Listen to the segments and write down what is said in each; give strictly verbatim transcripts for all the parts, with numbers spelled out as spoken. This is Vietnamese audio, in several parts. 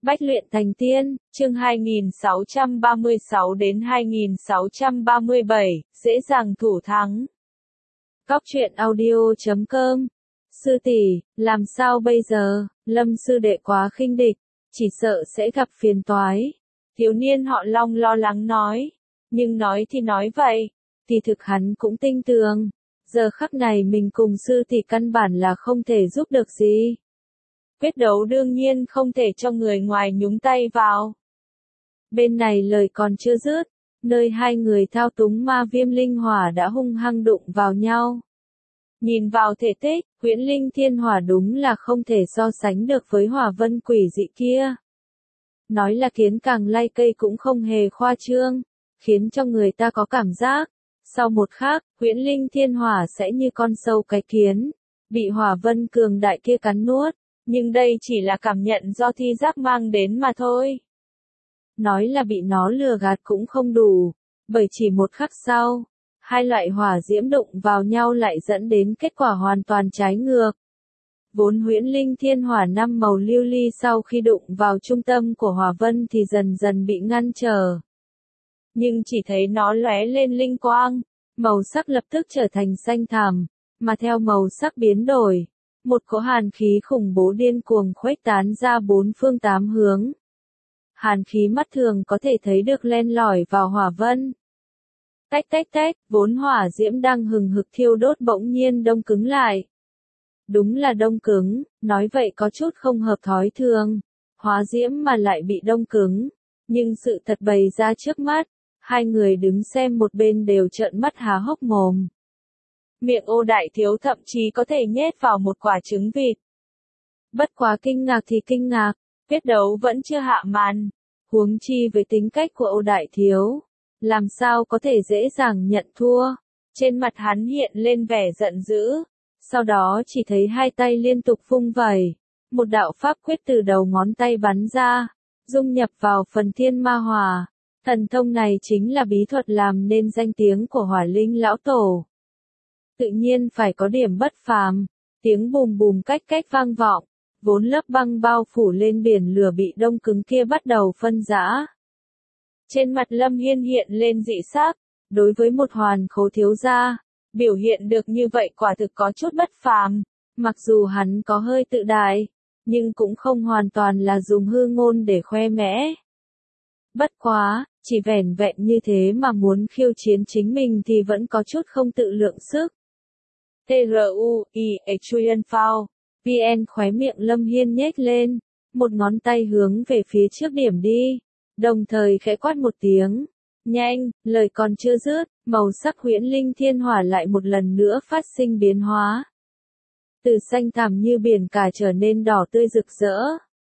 Bách luyện thành tiên, chương hai nghìn sáu trăm ba mươi sáu đến hai nghìn sáu trăm ba mươi bảy, dễ dàng thủ thắng. Góc truyện audio chấm com. Sư tỷ, làm sao bây giờ, Lâm sư đệ quá khinh địch, chỉ sợ sẽ gặp phiền toái. Thiếu niên họ Long lo lắng nói, nhưng nói thì nói vậy, thì thực hắn cũng tinh tường. Giờ khắc này mình cùng sư tỷ căn bản là không thể giúp được gì. Quyết đấu đương nhiên không thể cho người ngoài nhúng tay vào. Bên này lời còn chưa dứt, nơi hai người thao túng ma viêm linh hỏa đã hung hăng đụng vào nhau. Nhìn vào thể tích, huyễn linh thiên hỏa đúng là không thể so sánh được với hỏa vân quỷ dị kia. Nói là kiến càng lay cây cũng không hề khoa trương, khiến cho người ta có cảm giác, sau một khắc, huyễn linh thiên hỏa sẽ như con sâu cái kiến, bị hỏa vân cường đại kia cắn nuốt. Nhưng đây chỉ là cảm nhận do thi giác mang đến mà thôi. Nói là bị nó lừa gạt cũng không đủ, bởi chỉ một khắc sau, hai loại hỏa diễm đụng vào nhau lại dẫn đến kết quả hoàn toàn trái ngược. Vốn huyễn linh thiên hỏa năm màu lưu ly sau khi đụng vào trung tâm của hỏa vân thì dần dần bị ngăn trở. Nhưng chỉ thấy nó lóe lên linh quang, màu sắc lập tức trở thành xanh thẳm, mà theo màu sắc biến đổi. Một cỗ hàn khí khủng bố điên cuồng khuếch tán ra bốn phương tám hướng. Hàn khí mắt thường có thể thấy được len lỏi vào hỏa vân. Tách tách tách, vốn hỏa diễm đang hừng hực thiêu đốt bỗng nhiên đông cứng lại. Đúng là đông cứng, nói vậy có chút không hợp thói thường. Hóa diễm mà lại bị đông cứng. Nhưng sự thật bày ra trước mắt, hai người đứng xem một bên đều trợn mắt há hốc mồm. Miệng Ô Đại Thiếu thậm chí có thể nhét vào một quả trứng vịt. Bất quá kinh ngạc thì kinh ngạc, quyết đấu vẫn chưa hạ màn. Huống chi với tính cách của Ô Đại Thiếu, làm sao có thể dễ dàng nhận thua. Trên mặt hắn hiện lên vẻ giận dữ, sau đó chỉ thấy hai tay liên tục vung vẩy, một đạo pháp quyết từ đầu ngón tay bắn ra, dung nhập vào phần thiên ma hỏa. Thần thông này chính là bí thuật làm nên danh tiếng của Hỏa Linh lão tổ. Tự nhiên phải có điểm bất phàm, tiếng bùm bùm cách cách vang vọng, vốn lớp băng bao phủ lên biển lửa bị đông cứng kia bắt đầu phân rã. Trên mặt Lâm Hiên hiện lên dị sắc, đối với một hoàn khố thiếu gia, biểu hiện được như vậy quả thực có chút bất phàm, mặc dù hắn có hơi tự đại, nhưng cũng không hoàn toàn là dùng hư ngôn để khoe mẽ. Bất quá, chỉ vẻn vẹn như thế mà muốn khiêu chiến chính mình thì vẫn có chút không tự lượng sức. T R U I E Chuyen Phao, V N khóe miệng Lâm Hiên nhếch lên, một ngón tay hướng về phía trước điểm đi, đồng thời khẽ quát một tiếng. Nhanh, lời còn chưa dứt, màu sắc huyễn linh thiên hỏa lại một lần nữa phát sinh biến hóa. Từ xanh thẳm như biển cả trở nên đỏ tươi rực rỡ.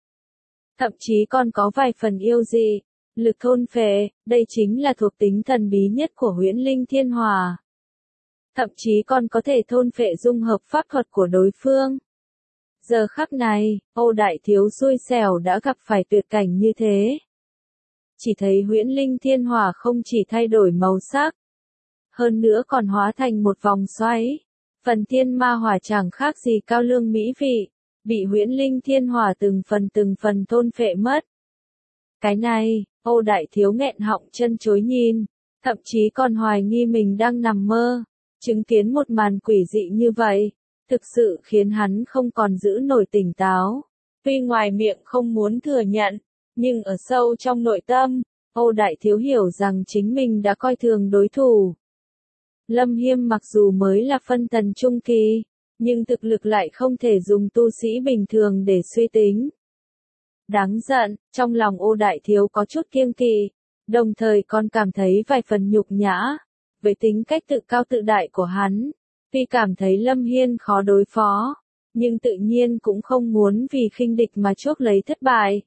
Thậm chí còn có vài phần yêu dị, lực thôn phệ, đây chính là thuộc tính thần bí nhất của huyễn linh thiên hỏa. Thậm chí còn có thể thôn phệ dung hợp pháp thuật của đối phương. Giờ khắc này, Ô Đại Thiếu xui xẻo đã gặp phải tuyệt cảnh như thế. Chỉ thấy huyễn linh thiên hỏa không chỉ thay đổi màu sắc, hơn nữa còn hóa thành một vòng xoáy. Phần thiên ma hỏa chẳng khác gì cao lương mỹ vị, bị huyễn linh thiên hỏa từng phần từng phần thôn phệ mất. Cái này, Ô Đại Thiếu nghẹn họng chân chối nhìn, thậm chí còn hoài nghi mình đang nằm mơ. Chứng kiến một màn quỷ dị như vậy, thực sự khiến hắn không còn giữ nổi tỉnh táo. Tuy ngoài miệng không muốn thừa nhận, nhưng ở sâu trong nội tâm, Ô Đại Thiếu hiểu rằng chính mình đã coi thường đối thủ. Lâm Hiên mặc dù mới là phân thần trung kỳ, nhưng thực lực lại không thể dùng tu sĩ bình thường để suy tính. Đáng giận, trong lòng Ô Đại Thiếu có chút kiêng kỵ, đồng thời còn cảm thấy vài phần nhục nhã. Với tính cách tự cao tự đại của hắn, tuy cảm thấy Lâm Hiên khó đối phó, nhưng tự nhiên cũng không muốn vì khinh địch mà chuốc lấy thất bại.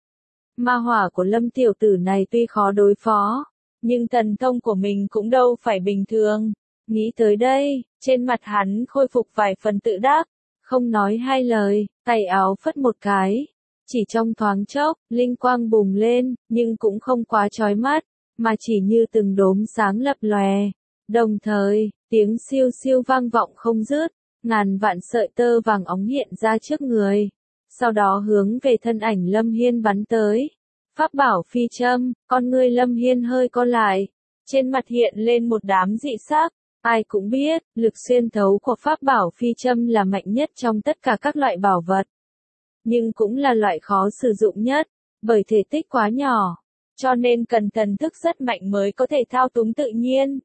Ma hỏa của Lâm tiểu tử này tuy khó đối phó, nhưng thần thông của mình cũng đâu phải bình thường. Nghĩ tới đây, trên mặt hắn khôi phục vài phần tự đắc, không nói hai lời, tay áo phất một cái. Chỉ trong thoáng chốc, linh quang bùng lên, nhưng cũng không quá chói mắt, mà chỉ như từng đốm sáng lập lòe. Đồng thời, tiếng siêu siêu vang vọng không dứt, ngàn vạn sợi tơ vàng óng hiện ra trước người. sau đó hướng về thân ảnh Lâm Hiên bắn tới. Pháp bảo phi châm, con ngươi Lâm Hiên hơi co lại, trên mặt hiện lên một đám dị sắc. Ai cũng biết, lực xuyên thấu của pháp bảo phi châm là mạnh nhất trong tất cả các loại bảo vật. Nhưng cũng là loại khó sử dụng nhất, bởi thể tích quá nhỏ, cho nên cần thần thức rất mạnh mới có thể thao túng tự nhiên.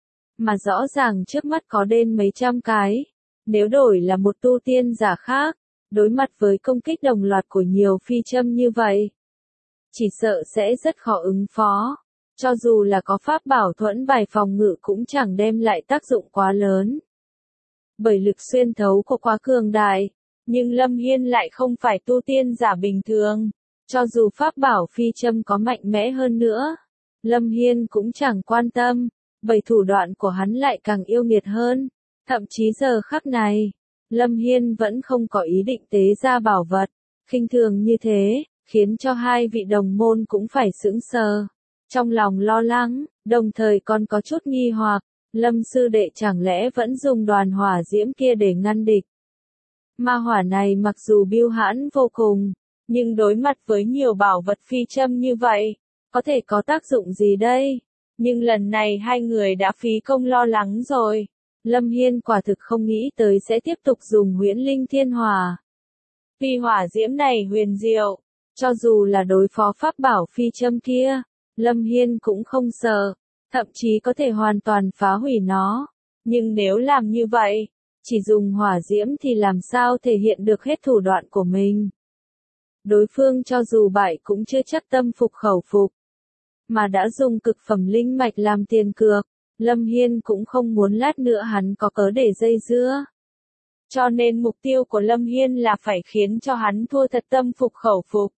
Mà rõ ràng trước mắt có đến mấy trăm cái, nếu đổi là một tu tiên giả khác, đối mặt với công kích đồng loạt của nhiều phi châm như vậy, chỉ sợ sẽ rất khó ứng phó. Cho dù là có pháp bảo thuẫn bài phòng ngự cũng chẳng đem lại tác dụng quá lớn. Bởi lực xuyên thấu của quá cường đại, nhưng Lâm Hiên lại không phải tu tiên giả bình thường. Cho dù pháp bảo phi châm có mạnh mẽ hơn nữa, Lâm Hiên cũng chẳng quan tâm, bởi thủ đoạn của hắn lại càng yêu nghiệt hơn. Thậm chí giờ khắc này, Lâm Hiên vẫn không có ý định tế ra bảo vật. Khinh thường như thế, khiến cho hai vị đồng môn cũng phải sững sờ. Trong lòng lo lắng, đồng thời còn có chút nghi hoặc, Lâm sư đệ chẳng lẽ vẫn dùng đoàn hỏa diễm kia để ngăn địch. Ma hỏa này mặc dù biêu hãn vô cùng, nhưng đối mặt với nhiều bảo vật phi châm như vậy, có thể có tác dụng gì đây? Nhưng lần này hai người đã phí công lo lắng rồi. Lâm Hiên quả thực không nghĩ tới sẽ tiếp tục dùng huyễn linh thiên hỏa. Vì hỏa diễm này huyền diệu, cho dù là đối phó pháp bảo phi châm kia, Lâm Hiên cũng không sợ, thậm chí có thể hoàn toàn phá hủy nó. Nhưng nếu làm như vậy, chỉ dùng hỏa diễm thì làm sao thể hiện được hết thủ đoạn của mình. Đối phương cho dù bại cũng chưa chắc tâm phục khẩu phục, mà đã dùng cực phẩm linh mạch làm tiền cược, Lâm Hiên cũng không muốn lát nữa hắn có cớ để dây dưa. Cho nên mục tiêu của Lâm Hiên là phải khiến cho hắn thua thật tâm phục khẩu phục.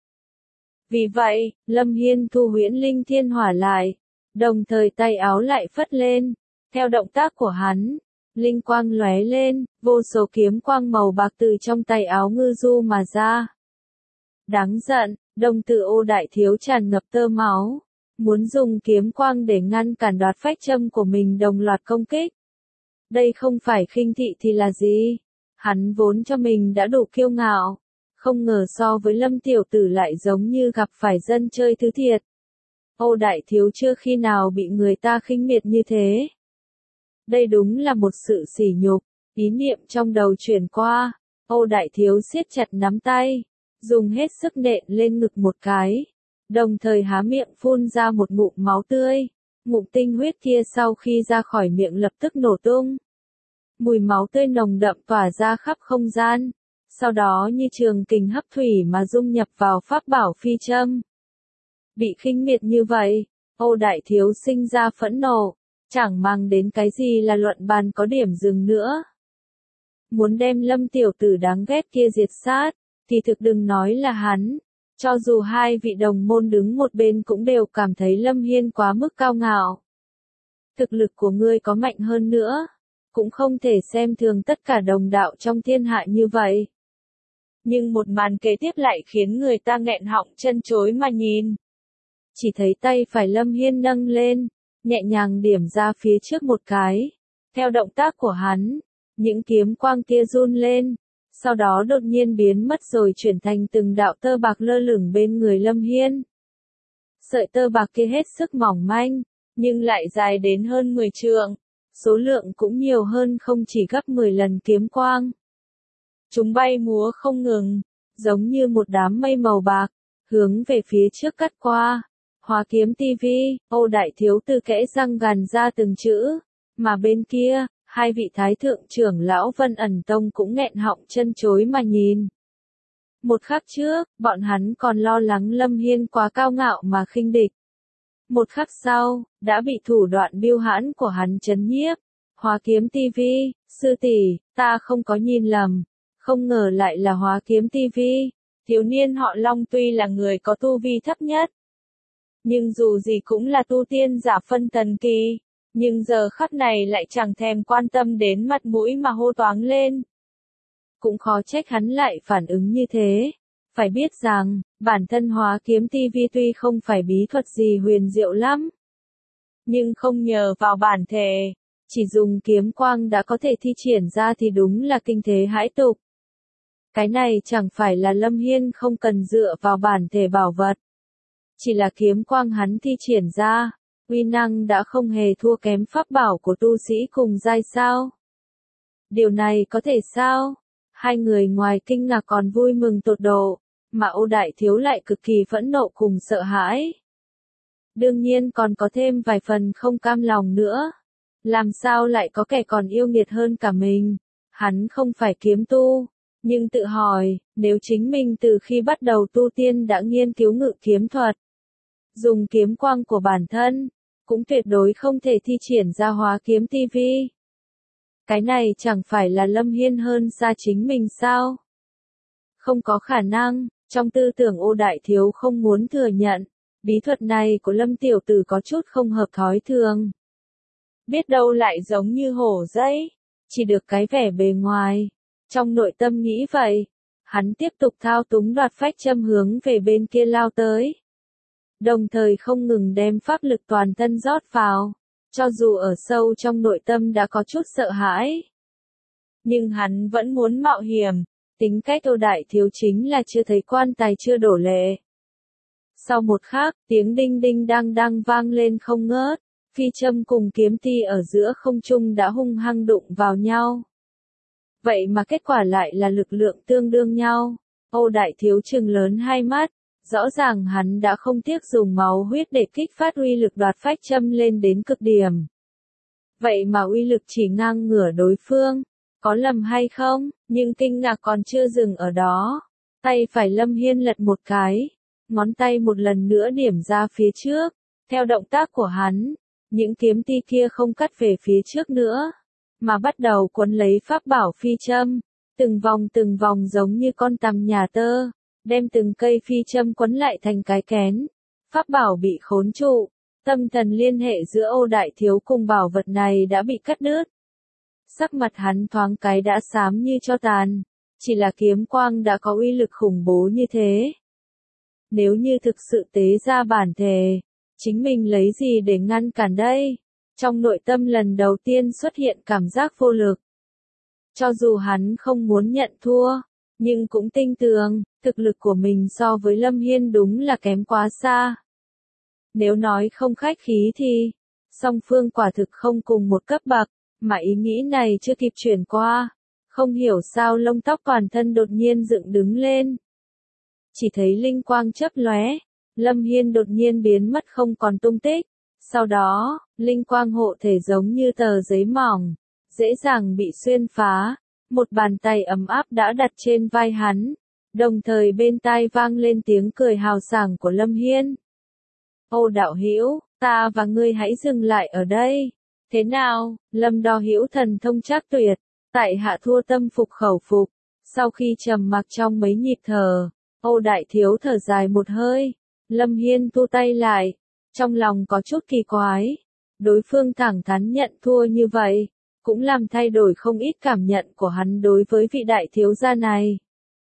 Vì vậy, Lâm Hiên thu huyễn linh thiên hỏa lại, đồng thời tay áo lại phất lên. Theo động tác của hắn, linh quang lóe lên, vô số kiếm quang màu bạc từ trong tay áo ngư du mà ra. Đáng giận, đồng tử Ô đại thiếu tràn ngập tơ máu, muốn dùng kiếm quang để ngăn cản đoạt phách châm của mình đồng loạt công kích. Đây không phải khinh thị thì là gì? Hắn vốn cho mình đã đủ kiêu ngạo, không ngờ so với Lâm tiểu tử lại giống như gặp phải dân chơi thứ thiệt. Ô đại thiếu chưa khi nào bị người ta khinh miệt như thế. Đây đúng là một sự sỉ nhục. Ý niệm trong đầu chuyển qua, Ô đại thiếu siết chặt nắm tay, dùng hết sức nện lên ngực một cái, đồng thời há miệng phun ra một ngụm máu tươi. Ngụm tinh huyết kia sau khi ra khỏi miệng lập tức nổ tung. Mùi máu tươi nồng đậm tỏa ra khắp không gian, sau đó như trường kình hấp thủy mà dung nhập vào pháp bảo phi châm. Bị khinh miệt như vậy, Ô đại thiếu sinh ra phẫn nộ, chẳng mang đến cái gì là luận bàn có điểm dừng nữa. Muốn đem Lâm tiểu tử đáng ghét kia diệt sát, thì thực đừng nói là hắn. Cho dù hai vị đồng môn đứng một bên cũng đều cảm thấy Lâm Hiên quá mức cao ngạo. Thực lực của ngươi có mạnh hơn nữa, cũng không thể xem thường tất cả đồng đạo trong thiên hạ như vậy. Nhưng một màn kế tiếp lại khiến người ta nghẹn họng chân chối mà nhìn. Chỉ thấy tay phải Lâm Hiên nâng lên, nhẹ nhàng điểm ra phía trước một cái. Theo động tác của hắn, những kiếm quang kia run lên, sau đó đột nhiên biến mất rồi chuyển thành từng đạo tơ bạc lơ lửng bên người Lâm Hiên. Sợi tơ bạc kia hết sức mỏng manh, nhưng lại dài đến hơn mười trượng, số lượng cũng nhiều hơn không chỉ gấp mười lần kiếm quang. Chúng bay múa không ngừng, giống như một đám mây màu bạc, hướng về phía trước cắt qua. Hóa kiếm tivi, Ô đại thiếu từ kẽ răng gằn ra từng chữ, mà bên kia, hai vị thái thượng trưởng lão Vân ẩn tông cũng nghẹn họng chân chối mà nhìn. Một khắc trước, bọn hắn còn lo lắng Lâm Hiên quá cao ngạo mà khinh địch. Một khắc sau, đã bị thủ đoạn biêu hãn của hắn chấn nhiếp. Hóa kiếm tivi, sư tỷ, ta không có nhìn lầm, không ngờ lại là hóa kiếm tivi. Thiếu niên họ Long tuy là người có tu vi thấp nhất, nhưng dù gì cũng là tu tiên giả phân thần kỳ, nhưng giờ khắc này lại chẳng thèm quan tâm đến mặt mũi mà hô toáng lên. Cũng khó trách hắn lại phản ứng như thế. Phải biết rằng, bản thân hóa kiếm tivi tuy không phải bí thuật gì huyền diệu lắm, nhưng không nhờ vào bản thể, chỉ dùng kiếm quang đã có thể thi triển ra thì đúng là kinh thế hãi tục. Cái này chẳng phải là Lâm Hiên không cần dựa vào bản thể bảo vật. Chỉ là kiếm quang hắn thi triển ra, uy năng đã không hề thua kém pháp bảo của tu sĩ cùng giai sao. Điều này có thể sao? Hai người ngoài kinh ngạc còn vui mừng tột độ, mà Ô Đại Thiếu lại cực kỳ phẫn nộ cùng sợ hãi. Đương nhiên còn có thêm vài phần không cam lòng nữa. Làm sao lại có kẻ còn yêu nghiệt hơn cả mình? Hắn không phải kiếm tu, nhưng tự hỏi, nếu chính mình từ khi bắt đầu tu tiên đã nghiên cứu ngự kiếm thuật, dùng kiếm quang của bản thân, cũng tuyệt đối không thể thi triển ra hóa kiếm tivi. Cái này chẳng phải là Lâm Hiên hơn xa chính mình sao? Không có khả năng, trong tư tưởng Ô Đại Thiếu không muốn thừa nhận, bí thuật này của Lâm Tiểu Tử có chút không hợp thói thường. Biết đâu lại giống như hổ dây, chỉ được cái vẻ bề ngoài. Trong nội tâm nghĩ vậy, hắn tiếp tục thao túng đoạt phách châm hướng về bên kia lao tới. Đồng thời không ngừng đem pháp lực toàn thân rót vào, cho dù ở sâu trong nội tâm đã có chút sợ hãi. Nhưng hắn vẫn muốn mạo hiểm, tính cách Ô Đại Thiếu chính là chưa thấy quan tài chưa đổ lệ. Sau một khắc, tiếng đinh đinh đang đang vang lên không ngớt, phi châm cùng kiếm ti ở giữa không trung đã hung hăng đụng vào nhau. Vậy mà kết quả lại là lực lượng tương đương nhau. Ô Đại Thiếu trừng lớn hai mắt, rõ ràng hắn đã không tiếc dùng máu huyết để kích phát uy lực đoạt phách châm lên đến cực điểm. Vậy mà uy lực chỉ ngang ngửa đối phương, có lầm hay không? Nhưng kinh ngạc còn chưa dừng ở đó. Tay phải Lâm Hiên lật một cái, ngón tay một lần nữa điểm ra phía trước. Theo động tác của hắn, những kiếm ti kia không cắt về phía trước nữa, mà bắt đầu quấn lấy pháp bảo phi châm, từng vòng từng vòng giống như con tằm nhà tơ, đem từng cây phi châm quấn lại thành cái kén. Pháp bảo bị khốn trụ, tâm thần liên hệ giữa Ô Đại Thiếu cùng bảo vật này đã bị cắt đứt. Sắc mặt hắn thoáng cái đã xám như tro tàn, chỉ là kiếm quang đã có uy lực khủng bố như thế. Nếu như thực sự tế ra bản thể, chính mình lấy gì để ngăn cản đây? Trong nội tâm lần đầu tiên xuất hiện cảm giác vô lực. Cho dù hắn không muốn nhận thua, nhưng cũng tin tưởng, thực lực của mình so với Lâm Hiên đúng là kém quá xa. Nếu nói không khách khí thì, song phương quả thực không cùng một cấp bậc, mà ý nghĩ này chưa kịp chuyển qua. Không hiểu sao lông tóc toàn thân đột nhiên dựng đứng lên. Chỉ thấy linh quang chớp lóe, Lâm Hiên đột nhiên biến mất không còn tung tích. Sau đó, linh quang hộ thể giống như tờ giấy mỏng, dễ dàng bị xuyên phá. Một bàn tay ấm áp đã đặt trên vai hắn, đồng thời bên tai vang lên tiếng cười hào sảng của Lâm Hiên. Ô đạo hữu, ta và ngươi hãy dừng lại ở đây. Thế nào, Lâm Đo hữu thần thông trác tuyệt, tại hạ thua tâm phục khẩu phục. Sau khi trầm mặc trong mấy nhịp thở, Ô Đại Thiếu thở dài một hơi, Lâm Hiên thu tay lại, trong lòng có chút kỳ quái. Đối phương thẳng thắn nhận thua như vậy, cũng làm thay đổi không ít cảm nhận của hắn đối với vị đại thiếu gia này.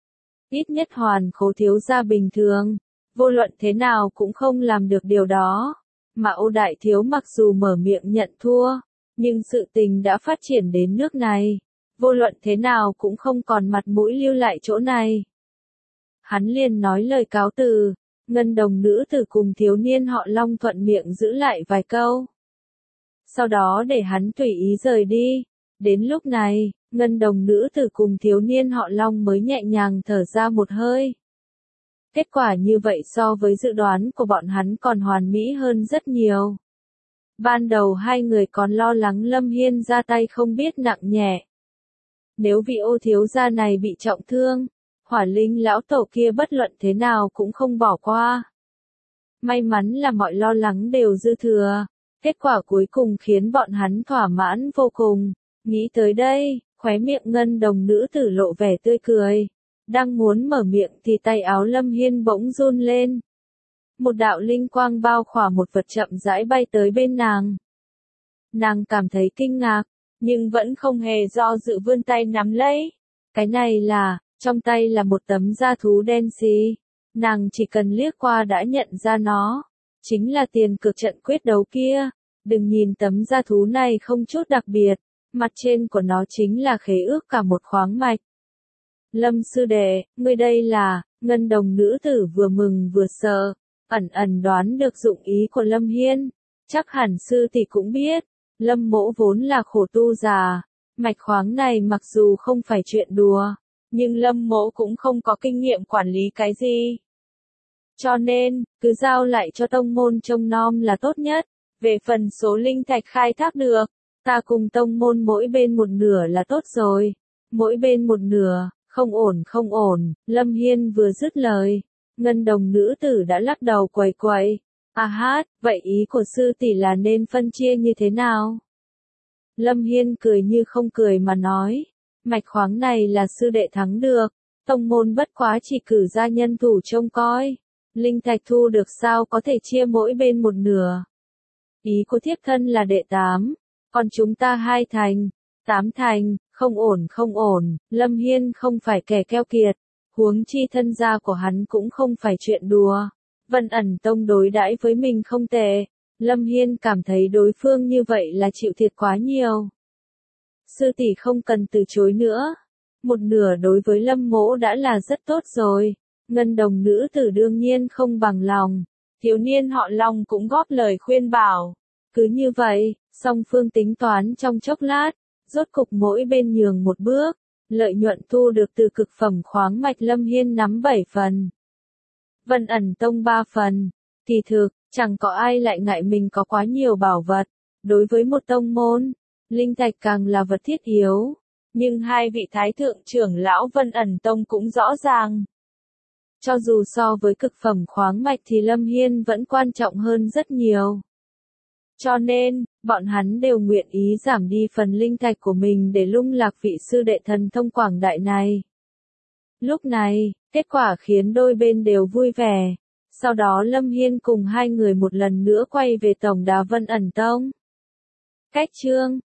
Ít nhất Hoàn Khố thiếu gia bình thường, vô luận thế nào cũng không làm được điều đó. Mà Ô Đại Thiếu mặc dù mở miệng nhận thua, nhưng sự tình đã phát triển đến nước này, vô luận thế nào cũng không còn mặt mũi lưu lại chỗ này. Hắn liền nói lời cáo từ, ngân đồng nữ tử cùng thiếu niên họ Long thuận miệng giữ lại vài câu. Sau đó để hắn tùy ý rời đi. Đến lúc này, ngân đồng nữ tử cùng thiếu niên họ Long mới nhẹ nhàng thở ra một hơi. Kết quả như vậy so với dự đoán của bọn hắn còn hoàn mỹ hơn rất nhiều. Ban đầu hai người còn lo lắng Lâm Hiên ra tay không biết nặng nhẹ. Nếu vị Ô thiếu gia này bị trọng thương, Hỏa Linh lão tổ kia bất luận thế nào cũng không bỏ qua. May mắn là mọi lo lắng đều dư thừa. Kết quả cuối cùng khiến bọn hắn thỏa mãn vô cùng. Nghĩ tới đây, khóe miệng ngân đồng nữ tử lộ vẻ tươi cười. Đang muốn mở miệng thì tay áo Lâm Hiên bỗng run lên. Một đạo linh quang bao khỏa một vật chậm rãi bay tới bên nàng. Nàng cảm thấy kinh ngạc, nhưng vẫn không hề do dự vươn tay nắm lấy. Cái này là, trong tay là một tấm da thú đen xì. Nàng chỉ cần liếc qua đã nhận ra nó. Chính là tiền cược trận quyết đấu kia. Đừng nhìn tấm da thú này không chút đặc biệt, mặt trên của nó chính là khế ước cả một khoáng mạch. Lâm sư đệ, ngươi đây là, ngân đồng nữ tử vừa mừng vừa sợ, ẩn ẩn đoán được dụng ý của Lâm Hiên. Chắc hẳn sư tỷ cũng biết, Lâm mỗ vốn là khổ tu già, mạch khoáng này mặc dù không phải chuyện đùa, nhưng Lâm mỗ cũng không có kinh nghiệm quản lý cái gì. Cho nên, cứ giao lại cho tông môn trông nom là tốt nhất. Về phần số linh thạch khai thác được, ta cùng tông môn mỗi bên một nửa là tốt rồi. Mỗi bên một nửa, không ổn không ổn, Lâm Hiên vừa dứt lời. Ngân đồng nữ tử đã lắc đầu quẩy quẩy. À hát, vậy ý của sư tỷ là nên phân chia như thế nào? Lâm Hiên cười như không cười mà nói. Mạch khoáng này là sư đệ thắng được, tông môn bất quá chỉ cử ra nhân thủ trông coi. Linh thạch thu được sao có thể chia mỗi bên một nửa. Ý của thiếp thân là đệ tám, còn chúng ta hai thành, tám thành, không ổn không ổn, Lâm Hiên không phải kẻ keo kiệt, huống chi thân gia của hắn cũng không phải chuyện đùa. Vân ẩn tông đối đãi với mình không tệ, Lâm Hiên cảm thấy đối phương như vậy là chịu thiệt quá nhiều. Sư tỷ không cần từ chối nữa, một nửa đối với Lâm mỗ đã là rất tốt rồi. Ngân đồng nữ tử đương nhiên không bằng lòng, thiếu niên họ Long cũng góp lời khuyên bảo. Cứ như vậy, song phương tính toán trong chốc lát, rốt cục mỗi bên nhường một bước, lợi nhuận thu được từ cực phẩm khoáng mạch Lâm Hiên nắm bảy phần. Vân ẩn tông ba phần, kỳ thực, chẳng có ai lại ngại mình có quá nhiều bảo vật. Đối với một tông môn, linh thạch càng là vật thiết yếu, nhưng hai vị thái thượng trưởng lão Vân ẩn tông cũng rõ ràng. Cho dù so với cực phẩm khoáng mạch thì Lâm Hiên vẫn quan trọng hơn rất nhiều. Cho nên, bọn hắn đều nguyện ý giảm đi phần linh thạch của mình để lung lạc vị sư đệ thần thông quảng đại này. Lúc này, kết quả khiến đôi bên đều vui vẻ. Sau đó Lâm Hiên cùng hai người một lần nữa quay về tổng đà Vân ẩn tông. Cách chương